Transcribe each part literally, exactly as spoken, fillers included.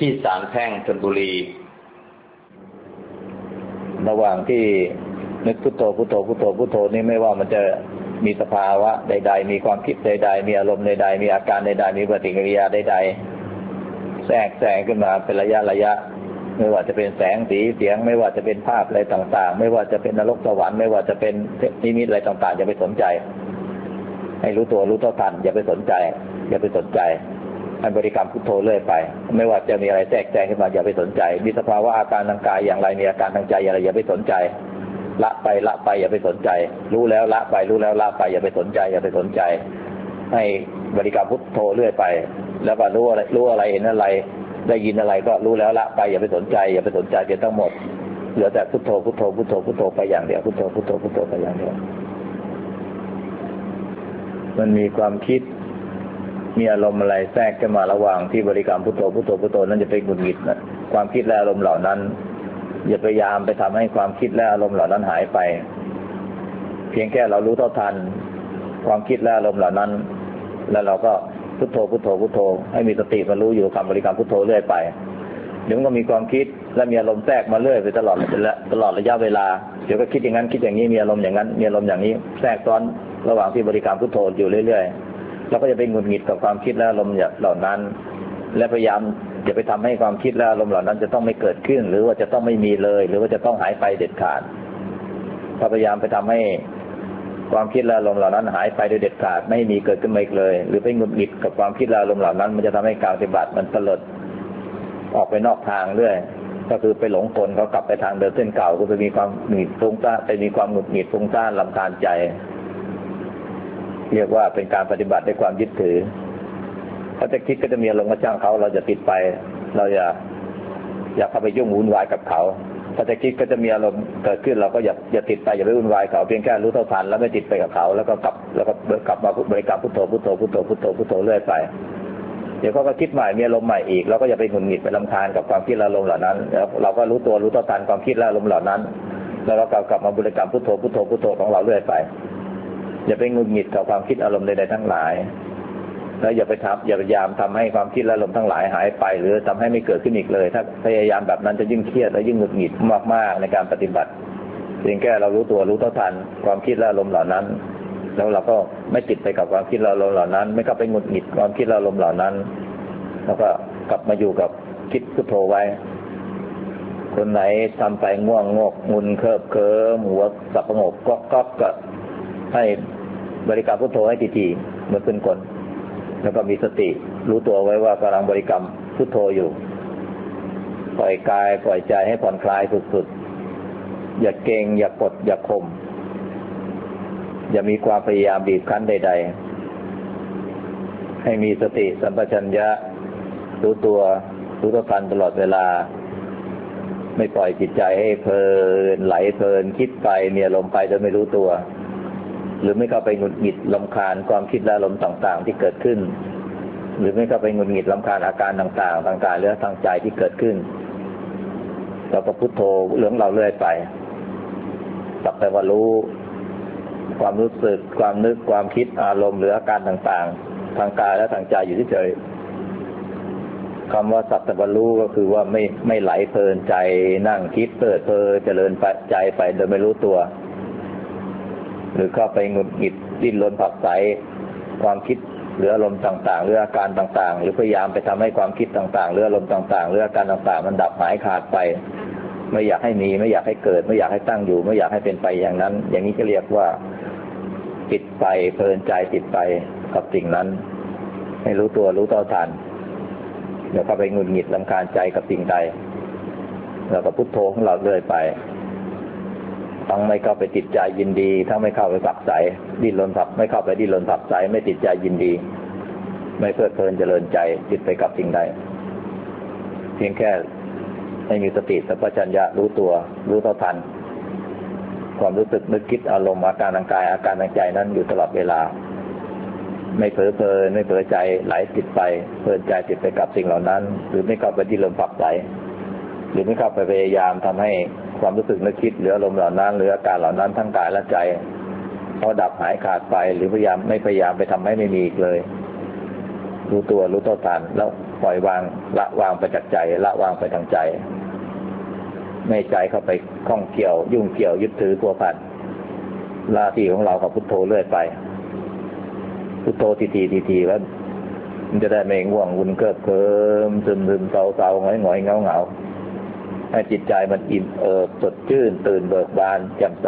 ที่ศาลแพ่งชลบุรีระหว่างที่นึกพุทโธพุทโธพุทโธพุทโธนี่ไม่ว่ามันจะมีสภาวะใดๆมีความคิดใดๆมีอารมณ์ใดๆมีอาการใดๆมีปฏิกิริยาใดๆแทรกแซงขึ้นมาเป็นระยะระยะไม่ว่าจะเป็นแสงสีเสียงไม่ว่าจะเป็นภาพอะไรต่างๆไม่ว่าจะเป็นนรกสวรรค์ไม่ว่าจะเป็นนิมิตอะไรต่างๆอย่าไปสนใจให้รู้ตัวรู้เท่าทันอย่าไปสนใจอย่าไปสนใจให้บริกรรมพุทโธเรื่อยไปไม่ว่าจะมีอะไรแทรกแซงขึ้นมาอย่าไปสนใจมีสภาวะอาการทางกายอย่างไรมีอาการทางใจอย่างไรอย่าไปสนใจละไปละไปอย่าไปสนใจรู้แล้วละไปรู้แล้วละไปอย่าไปสนใจอย่าไปสนใจให้บริกรรมพุทโธเรื่อยไปแล้วก็รู้อะไรรู้อะไรเห็นอะไรได้ยินอะไรก็รู้แล้วละไปอย่าไปสนใจอย่าไปสนใจเพียงทั้งหมดเหลือแต่พุทโธพุทโธพุทโธพุทโธไปอย่างเดียวพุทโธพุทโธพุทโธไปอย่างเดียวมันมีความคิดมีอารมณ์อะไรแทรกขึ้นมาระหว่างที่บริกรรมพุทโธพุทโธพุทโธนั้นจะไปหงุดหงิดนะความคิดและอารมณ์เหล่านั้นอย่าพยายามไปทำให้ความคิดและอารมณ์เหล่านั้นหายไปเพียงแค่เรารู้เท่าทันความคิดและอารมณ์เหล่านั้นแล้วเราก็พุทโธพุทโธพุทโธให้มีสติมารู้อยู่คำบริกรรมพุทโธเรื่อยไปเดี๋ยวมันก็มีความคิดและมีอารมณ์แทรกมาเรื่อยไปตลอดตลอดระยะเวลาเดี๋ยวก็คิดอย่างนั้นคิดอย่างนี้มีอารมณ์อย่างนั้นมีอารมณ์อย่างนี้แทรกซ้อนระหว่างที่บริกรรมพุทโธอยู่เรื่อยๆเราก็จะไปหงุดหงิดกับความคิดและอารมณ์เหล่านั้นและพยายามอย่าไปทำให้ความคิดและอารมณ์เหล่านั้นจะต้องไม่เกิดขึ้นหรือว่าจะต้องไม่มีเลยหรือว่าจะต้องหายไปเด็ดขาดพยายามไปทำให้ความคิดและอารมณ์เหล่านั้นหายไปโดยเด็ดขาดไม่มีเกิดขึ้นมาอีกเลยหรือไปหงุดหงิดกับความคิดและอารมณ์เหล่านั้นมันจะทำให้การปฏิบัติมันเตลิดออกไปนอกทางเรื่อยก็คือไปหลงกลเขากลับไปทางเดินเส้นเก่าก็ไปมีความหงุดหงิดฟุ้งซ่านไปมีความหงุดหงิดฟุ้งซ่านรำคาญใจเรียกว่าเป็นการปฏิบัติด้วยความยึดถือเขาจะคิดก็จะมีอารมณ์กระช่างเขาเราจะติดไปเราอย่าอย่าเข้าไปยุ่งวุ่นวายกับเขาถ้าจะคิดก็จะมีอารมณ์เกิดขึ้นเราก็อย่าอย่าติดไปอย่าไปวุ่นวายเขาเพียงแค่รู้เท่าทันแล้วไม่ติดไปกับเขาแล้วก็กลับแล้วก็กลับมาบริกรรมพุทโธพุทโธพุทโธพุทโธพุทโธเรื่อยไปเดี๋ยวเขาก็คิดใหม่มีอารมณ์ใหม่อีกเราก็อย่าไปหงุดหงิดไปรำคาญกับความคิดและอารมณ์เหล่านั้นแล้วเราก็รู้ตัวรู้เท่าทันความคิดและอารมณ์เหล่านั้นแล้วเราก็กลับมาบริกรรมพุทโธพุทโธพุทโธของเราเรื่อยไปอย่าไปหงุดหงิดกับความคิดอารมณ์ใดๆทั้งหลายแล้วอย่าไปทำอย่าพยายามทำให้ความคิดและอารมณ์ทั้งหลายหายไปหรือทำให้ไม่เกิดขึ้นอีกเลยถ้าพยายามแบบนั้นจะยิ่งเครียดและยิ่งหงุดหงิดมากๆในการปฏิบัติเพียงแค่เรารู้ตัวรู้เท่าทันความคิดและอารมณ์เหล่านั้นแล้วเราก็ไม่ติดไปกับความคิดและอารมณ์เหล่านั้นไม่เข้าไปหงุดหงิดความคิดและอารมณ์เหล่านั้นแล้วก็กลับมาอยู่กับคิดพุทโธไว้คนไหนทำไปง่วงงกงุนเคิบเคิมหัวสับประงกก๊อกก๊อกก็ให้บริกรรมพุทโธให้ทีๆเหมือนเป็นคนแล้วก็มีสติรู้ตัวไว้ว่ากำลังบริกรรมพุทโธอยู่ปล่อยกายปล่อยใจให้ผ่อนคลายสุดๆอย่าเกร็งอย่ากดอย่าข่มอย่ามีความพยายามบีบคั้นใดๆให้มีสติสัมปชัญญะรู้ตัวรู้เท่าทันตลอดเวลาไม่ปล่อยจิตใจให้เพลินไหลเพลินคิดไปมีอารมณ์ไปโดยไม่รู้ตัวหรือไม่เข้าไปหงุดหงิดรำคาญความคิดและอารมณ์ต่างๆที่เกิดขึ้นหรือไม่เข้าไปหงุดหงิดรำคาญอาการต่างๆทางกายหรือทางใจที่เกิดขึ้นเราก็พุทโธเรื่องเราเรื่อยไปสักแต่ว่ารู้ความรู้สึกความนึกความคิดอารมณ์หรืออาการต่างๆทางกายและทางใจอยู่เฉยๆคำว่าสักแต่ว่ารู้ก็คือว่าไม่ไม่ไหลเพลินใจนั่งคิดเปิดเพลินเจริญใจไปโดยไม่รู้ตัวหรือเข้าไปหงุดหงิดดิ้นรนผักใสความคิดหรืออารมณ์ต่างๆหรืออาการต่างๆหรือพยายามไปทำให้ความคิดต่างๆหรืออารมณ์ต่างๆหรืออาการต่างๆมันดับหายขาดไปไม่อยากให้มีไม่อยากให้เกิดไม่อยากให้ตั้งอยู่ไม่อยากให้เป็นไปอย่างนั้นอย่างนี้ก็เรียกว่าติดไปเพลินใจติดไปกับสิ่งนั้นให้รู้ตัวรู้เท่าทันเดี๋ยวเข้าไปหงุดหงิดรำคาญใจกับสิ่งใดแล้วก็พุทโธของเราเรื่อยไปทั้งไม่เข้าไปติดใจยินดีทั้งไม่เข้าไปผักใสดิ้นรนผักไม่เข้าไปดิ้นรนผักใสไม่ติดใจยินดีไม่เพลิดเพลินเจริญใจติดไปกับสิ่งใดเพียงแค่ให้มีสติสัมปชัญญะรู้ตัวรู้เท่าทันความรู้สึกนึกคิดอารมณ์อาการทางกายอาการทางใจนั้นอยู่ตลอดเวลาไม่เผลอเพลินไม่เผลอใจไหลติดไปเพลินใจติดไปกับสิ่งเหล่านั้นหรือไม่เข้าไปดิ้นรนผักใสหรือไม่เข้าไปพยายามทำให้ความรู้สึกนึกคิดหรืออารมณ์เหล่านั้นหรืออาการเหล่านั้นทั้งกายและใจพอดับหายขาดไปหรือพยายามไม่พยายามไปทำให้ไม่มีอีกเลยรู้ตัวรู้เท่าทันแล้วปล่อยวางละวางไปจากใจละวางไปทางใจไม่ใจเข้าไปข้องเกี่ยวยุ่งเกี่ยวยึดถือพัวพันหน้าที่ของเรากับพุทโธเรื่อยไปพุทโธทีทีทีทีแล้วมันจะได้ไม่ง่วงวุ่นเกิดเคิมซึมซึมเศร้าเศร้าหงอยหงอยเงาเงาให้จิตใจมันอิ่มเอิบสดชื่นตื่นเบิกบานแจ่มใส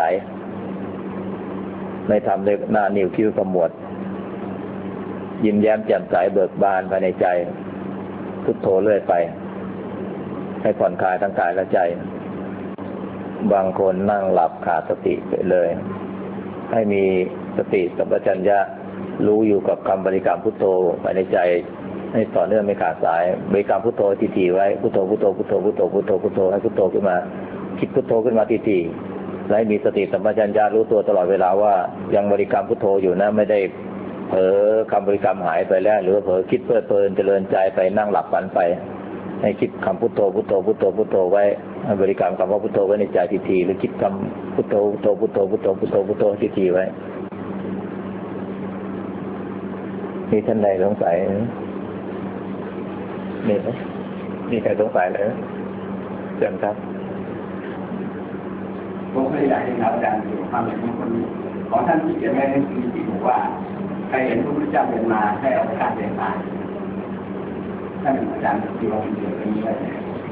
ไม่ทำด้วยหน้านิ้วคิ้วขมวดยิ้มแย้มแจ่มใสเบิกบานภายในใจพุทโธเรื่อยไปให้ผ่อนคลายทั้งกายและใจบางคนนั่งหลับขาดสติไปเลยให้มีสติสัมปชัญญะรู้อยู่กับคำบริกรรมพุทโธภายในใจให้ต่อเนื่องไม่ขาดสายบริกรรมพุทโธทีๆไว้พุทโธพุทโธพุทโธพุทโธพุทโธพุทโธให้พุทโธขึ้นมาคิดพุทโธขึ้นมาทีๆและมีสติสัมปชัญญะรู้ตัวตลอดเวลาว่ายังบริกรรมพุทโธอยู่นะไม่ได้เผลอคำบริกรรมหายไปแล้วหรือเผลอคิดเพลิดเพลินเจริญใจไปนั่งหลับฝันไปให้คิดคำพุทโธพุทโธพุทโธพุทโธไว้ให้บริกรรมคำว่าพุทโธไว้ในใจทีๆหรือคิดคำพุทโธพุทโธพุทโธพุทโธพุทโธพุทโธทีๆไว้มีท่านใดสงสัยมีไหมมีใครสงสัยเลยเชิญครับผมเคยอยากให้อาจารย์อยู่ความเห็นของคนของท่านที่เขียนไว้ในหนังสือที่บอกว่าใครเห็นพระพุทธเจ้าเดินมาให้เอาฆ่าเดินตายท่านอาจารย์ที่ว่าเป็นเรื่องนี้ได้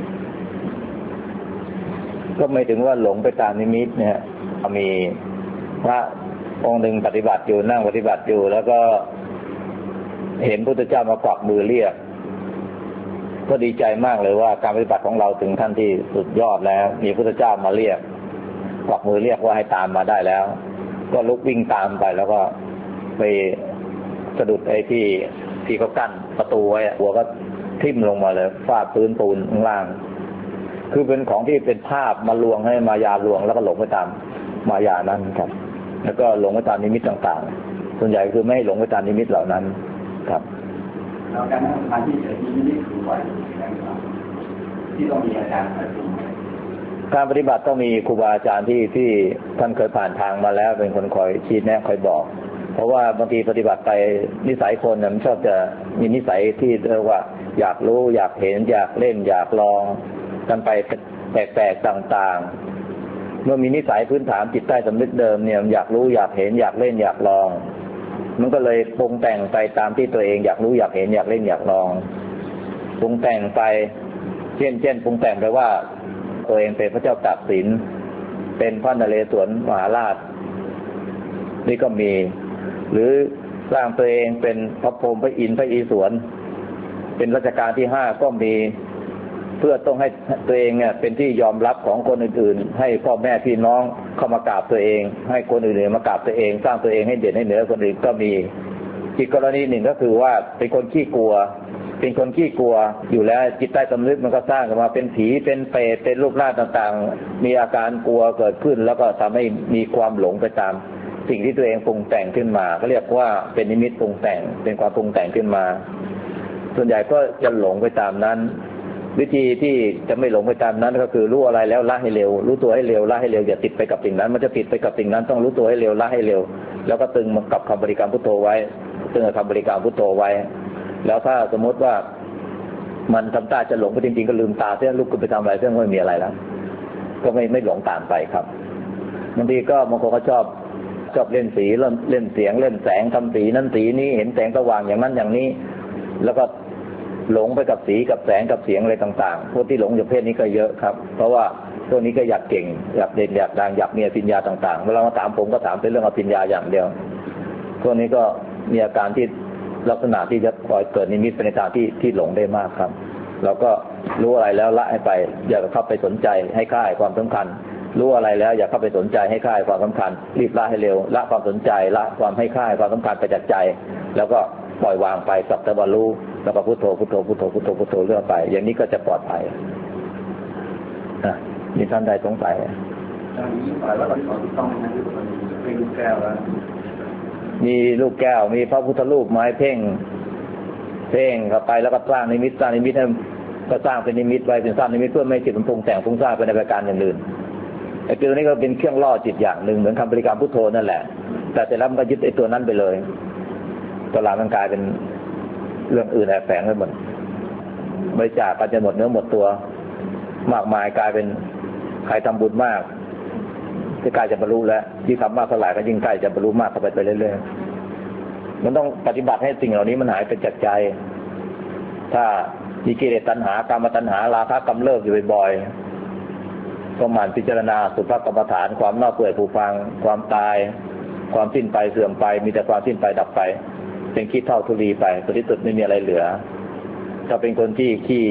ก็ไม่ถึงว่าหลงไปตามนิมิตเนี่ยมีพระองค์หนึ่งปฏิบัติอยู่นั่งปฏิบัติอยู่แล้วก็เห็นพระพุทธเจ้ามากวักมือเรียกก็ดีใจมากเลยว่าการปฏิบัติของเราถึงขั้นที่สุดยอดแล้วมีพระพุทธเจ้ามาเรียกกวักมือเรียกว่าให้ตามมาได้แล้วก็ลุกวิ่งตามไปแล้วก็ไปสะดุดไอ้ที่ที่เขากั้นประตูไว้หัวก็ทิ่มลงมาเลยฟาดพื้นปูนข้างล่างคือเป็นของที่เป็นภาพมาลวงให้มายาลวงแล้วก็หลงไปตามมายานั้นครับแล้วก็หลงไปตามนิมิตต่างๆส่วนใหญ่คือไม่หลงไปตามนิมิตเหล่านั้นครับแล้วการนั่งสมาธิแต่ที่นี่คือไหวที่ต้องมีอาจารย์คอยดูการปฏิบัติต้องมีครูบาอาจารย์ที่ที่ท่านเคยผ่านทางมาแล้วเป็นคนคอยชี้แนะคอยบอกเพราะว่าบางทีปฏิบัติไปนิสัยคนเนี่ยมันชอบจะมีนิสัยที่เรียกว่าอยากรู้อยากเห็นอยากเล่นอยากลองกันไปแปลกๆต่างๆเมื่อมีนิสัยพื้นฐานจิตใต้สำนึกเดิมเนี่ยอยากรู้อยากเห็นอยากเล่นอยากลองมันก็เลยปรุงแต่งไปตามที่ตัวเองอยากรู้อยากเห็นอยากเล่นอยากลองปรุงแต่งไปเช่นเช่นปรุงแต่งไปว่าตัวเองเป็นพระเจ้าตากสินเป็นพระนเรศวรมหาราชนี่ก็มีหรือสร้างตัวเองเป็นพระพรหมพระอินทร์พระอิศวรเป็นรัชกาลที่ห้าก็มีเพื่อต้องให้ตัวเองเนี่ยเป็นที่ยอมรับของคนอื่นๆให้พ่อแม่พี่น้องเข้ามากราบตัวเองให้คนอื่นๆมากราบตัวเองสร้างตัวเองให้เด่นให้เหนือคนอื่นก็มีอีกกรณีหนึ่งก็คือว่าเป็นคนขี้กลัวเป็นคนขี้กลัวอยู่แล้วจิตใต้สำนึกมันก็สร้างขึ้นมาเป็นผีเป็นเปรตเป็นรูปร่างต่างๆมีอาการกลัวเกิดขึ้นแล้วก็ทำให้มีความหลงไปตามสิ่งที่ตัวเองปรุงแต่งขึ้นมาเขาเรียกว่าเป็นนิมิตปรุงแต่งเป็นความปรุงแต่งขึ้นมาส่วนใหญ่ก็จะหลงไปตามนั้นวิธีที่จะไม่หลงไปตามนั้นก็คือรู้อะไรแล้วละให้เร็วรู้ตัวให้เร็วละให้เร็วอย่าติดไปกับสิ่งนั้นมันจะติดไปกับสิ่งนั้นต้องรู้ตัวให้เร็วละให้เร็วแล้วก็ตึงมันกับคำบริกรรมพุทโธไว้ตึงกับคำบริกรรมพุทโธไว้แล้วถ้าสมมติว่ามันทำตาจะหลงไปจริงๆก็ลืมตาเสียลุกขึ้นไปทำอะไรเสียไม่มีอะไรแล้วก็ไม่ไม่หลงตามไปครับบางทีก็บางคนก็ชอบชอบเล่นสีเล่นเล่นเสียงเล่นแสงทำสีนั้นสีนี้เห็นแสงสว่างอย่างนั้นอย่างนี้แล้วก็หลงไปกับสีกับแสงกับเสียงอะไรต่างๆพวกที่หลงอยู่เพศนี้ก็เยอะครับเพราะว่าพวกนี้ก็อยากเก่งอยากเด่นอยากดังอยากมีอภิญญาต่างๆเวลามาถามผมก็ถามเป็นเรื่องอภิญญาอย่างเดียวพวกนี้ก็มีอาการที่ลักษณะที่จะคอยเกิดนิมิตในทางที่ที่หลงได้มากครับเราก็รู้อะไรแล้วละให้ไปอย่าเข้าไปสนใจให้ค่าความสำคัญรู้อะไรแล้วอย่าเข้าไปสนใจให้ค่าความสำคัญรีบละให้เร็วละความสนใจละความให้ค่าความสำคัญไปจากใจแล้วก็ปล่อยวางไปสักแต่ว่ารู้แล้วก็พุทโธพุทโธพุทโธพุทโธพุทโธเรื่อยไปอย่างนี้ก็จะปลอดภัยนะมีท่านใดสงสัยมีลูกแก้วมีพระพุทธรูปไม้เพ่งเพ่งเข้าไปแล้วก็สร้างนิมิตสร้างนิมิตให้ก็สร้างเป็นนิมิตไว้เป็นสร้างนิมิตเพื่อไม่จิตมันปรุงแต่งปรุงสร้างไปในประการอย่างอื่นไอ้ตัวนี้ก็เป็นเครื่องล่อจิตอย่างหนึ่งเหมือนคำบริกรรมพุทโธนั่นแหละแต่เสร็จแล้วมันก็ยึดไอ้ตัวนั้นไปเลยตลาดมันกลายเป็นเรื่องอื่นแอบแฝงไปหมดบริจาคกันจะหมดเนื้อหมดตัวมากมายกลายเป็นใครทำบุญมากจะใกล้จะบรรลุแล้วยิ่งทำมากเท่าไหร่ก็ยิ่งใกล้จะบรรลุมากเข้าไปไปเรื่อยๆมันต้องปฏิบัติให้สิ่งเหล่านี้มันหายไปจากใจถ้ามีกิเลสตัณหากามตัณหาราคะกำเริบอยู่บ่อยๆก็หมั่นพิจารณาสุภกรรมฐานความเน่าเปื่อยผุพังความตายความสิ้นไปเสื่อมไปมีแต่ความสิ้นไปดับไปเป็นขี้เท่าทุลีไปผลที่สุดไม่มีอะไรเหลือถ้าเป็นคนที่ขี้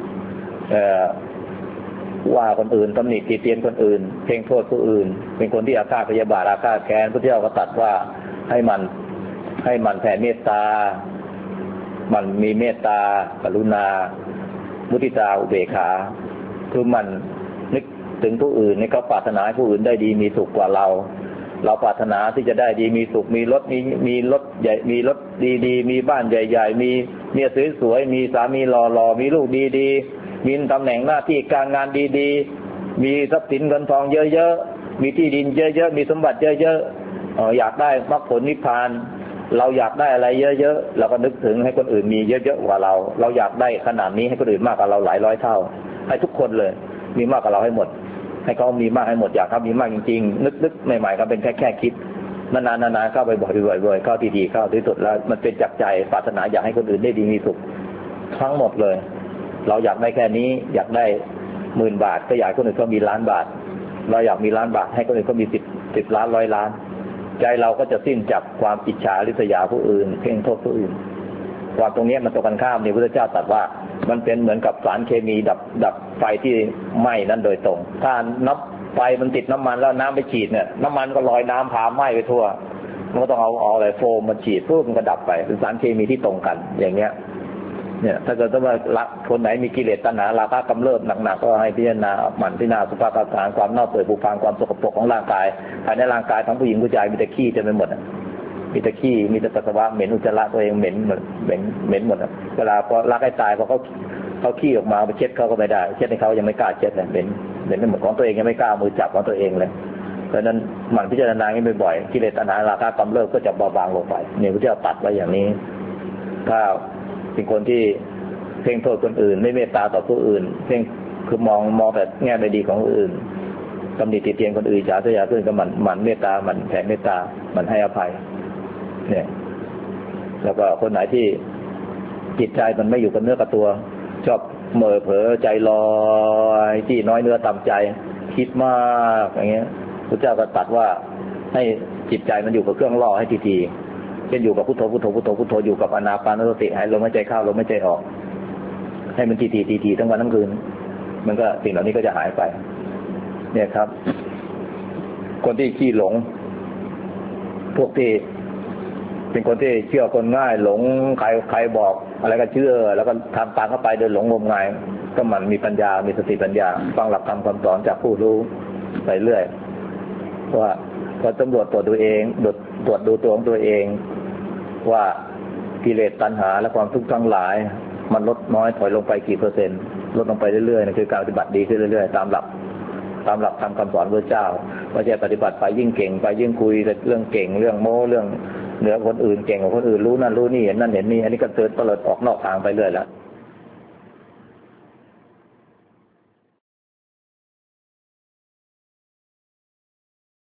ว่าคนอื่นตำหนิติเตียนคนอื่นเพ่งโทษผู้อื่นเป็นคนที่อาฆาตพยาบาทอาฆาตแค้นพระเจ้าก็ตรัสว่าให้มันให้มันแผ่เมตตามันมีเมตตากรุณามุทิตาอุเบกขาคือมันนึกถึงผู้อื่นในเขาปรารถนาให้ผู้อื่นได้ดีมีสุขกว่าเราเราปรารถนาที่จะได้ดีมีสุขมีรถมีมีรถใหญ่มีรถดีๆมีบ้านใหญ่ๆมีเมียสวยๆมีสามีหล่อๆมีลูกดีๆมีตำแหน่งหน้าที่การงานดีๆมีทรัพย์สินเงินทองเยอะๆมีที่ดินเยอะๆมีสมบัติเยอะๆเอ่ออยากได้มรรคผลนิพพานเราอยากได้อะไรเยอะๆเราก็นึกถึงให้คนอื่นมีเยอะๆกว่าเราเราอยากได้ขนาดนี้ให้คนอื่นมากกว่าเราหลายร้อยเท่าให้ทุกคนเลยมีมากกว่าเราให้หมดให้เขามีมากให้หมดอยากเขามีมากจริงๆนึกๆใหม่ๆก็เป็นแค่แค่คิดนานๆนานๆเข้าไปบ่อยๆเข้าทีๆเข้าที่สุดแล้วมันเป็นจากใจปรารถนาอยากให้คนอื่นได้ดีมีสุขทั้งหมดเลยเราอยากได้แค่นี้อยากได้หมื่นบาทก็อยากคนอื่นก็มีล้านบาทเราอยากมีล้านบาทให้คนอื่นก็มีสิบสิบล้านร้อยล้านใจเราก็จะสิ้นจากความอิจฉาริษยาผู้อื่นเพ่งโทษผู้อื่นความตรงนี้มันตรงกันข้ามนี่พระพุทธเจ้าตรัสว่ามันเป็นเหมือนกับสารเคมีดับดับไฟที่ไหม้นั้นโดยตรงถ้านับไฟมันติดน้ำมันแล้วน้ำไปฉีดเนี่ยน้ำมันก็ลอยน้ำพาไหม้ไปทั่วมันก็ต้องเอาเอาอะไรโฟมมาฉีดปุ๊บมันก็ดับไปเป็นสารเคมีที่ตรงกันอย่างเงี้ยเนี่ยถ้าเกิดว่าละคนไหนมีกิเลสตัณหาราคะกำเริบหนักๆก็ให้พิจารณาหมั่นพิจารณาสุภกรรมฐานความเน่าเปื่อยผุพังความสกปรกของร่างกายภายในร่างกายทั้งผู้หญิงผู้ชายมีแต่ขี้เต็มไปหมดมีแต่ขี้มีแต่ปัสสาวะเหม็นอุจจาระตัวเองเหม็นเหม็นเหม็นหมดเวลาพอรักให้ตายพอเขาเขาขี้ออกมาไปเช็ดเขาก็ไม่ได้เช็ดให้เขายังไม่กล้าเช็ดเลยเหม็นเหม็นเหมือนของตัวเองยังไม่กล้ามือจับของตัวเองเลยเพราะนั้นหมั่นพิจารณาอย่างนี้บ่อยๆกิเลสตัณหาราคะกำเริบก็จะเบาบางลงไปเนี่ยพระเจ้าตัดไว้อย่างนี้ถ้าเป็นคนที่เพ่งโทษคนอื่นไม่เมตตาต่อผู้อื่นเพ่งคือมองมองแต่แง่ไม่ดีของคนอื่นตำหนิติเตียนคนอื่นฉาเสียเพื่อนก็หมั่นหมั่นเมตตาหมั่นแผ่เมตตาหมั่นให้อภัยเนี่ยแล้วก็คนไหนที่จิตใจมันไม่อยู่กับเนื้อกับตัวชอบเม่อเผลอใจลอยที่น้อยเนื้อต่ำใจคิดมากอย่างเงี้ยพระเจ้าก็ตรัสว่าให้จิตใจมันอยู่กับเครื่องล่อให้ทีๆเช่นอยู่กับพุทโธพุทโธพุทโธพุทโธอยู่กับอานาปานสติให้ลมหายใจเข้าลมหายใจออกให้มันทีๆทีๆทั้งวันทั้งคืนมันก็สิ่งเหล่านี้ก็จะหายไปเนี่ยครับคนที่ขี้หลงพวกที่เป็นคนที่เชื่อคนง่ายหลงใครใครบอกอะไรก็เชื่อแล้วก็ทำตามเข้าไปโดยหลงงมงายก็มันมีปัญญามีสติปัญญาฟังหลักธรรมคำสอนจากผู้รู้ไปเรื่อยว่าพอตำรวจตรวจตัวเองตรวจดูตัวของตัวเองว่ากิเลสตัณหาและความทุกข์ทั้งหลายมันลดน้อยถอยลงไปกี่เปอร์เซ็นต์ลดลงไปเรื่อยๆนั่นคือการปฏิบัติดีขึ้นเรื่อยๆตามหลักตามหลักธรรมคำสอนพระเจ้าไม่ใช่ปฏิบัติไปยิ่งเก่งไปยิ่งคุยเรื่องเก่งเรื่องโม้เรื่องเหนือคนอื่นเก่งกว่าคนอื่นรู้นั่นรู้นี่เห็นนั่นเห็นนี่อันนี้ก็เติร์ดเตลิดออกนอกทางไปเรื่อยแล้ว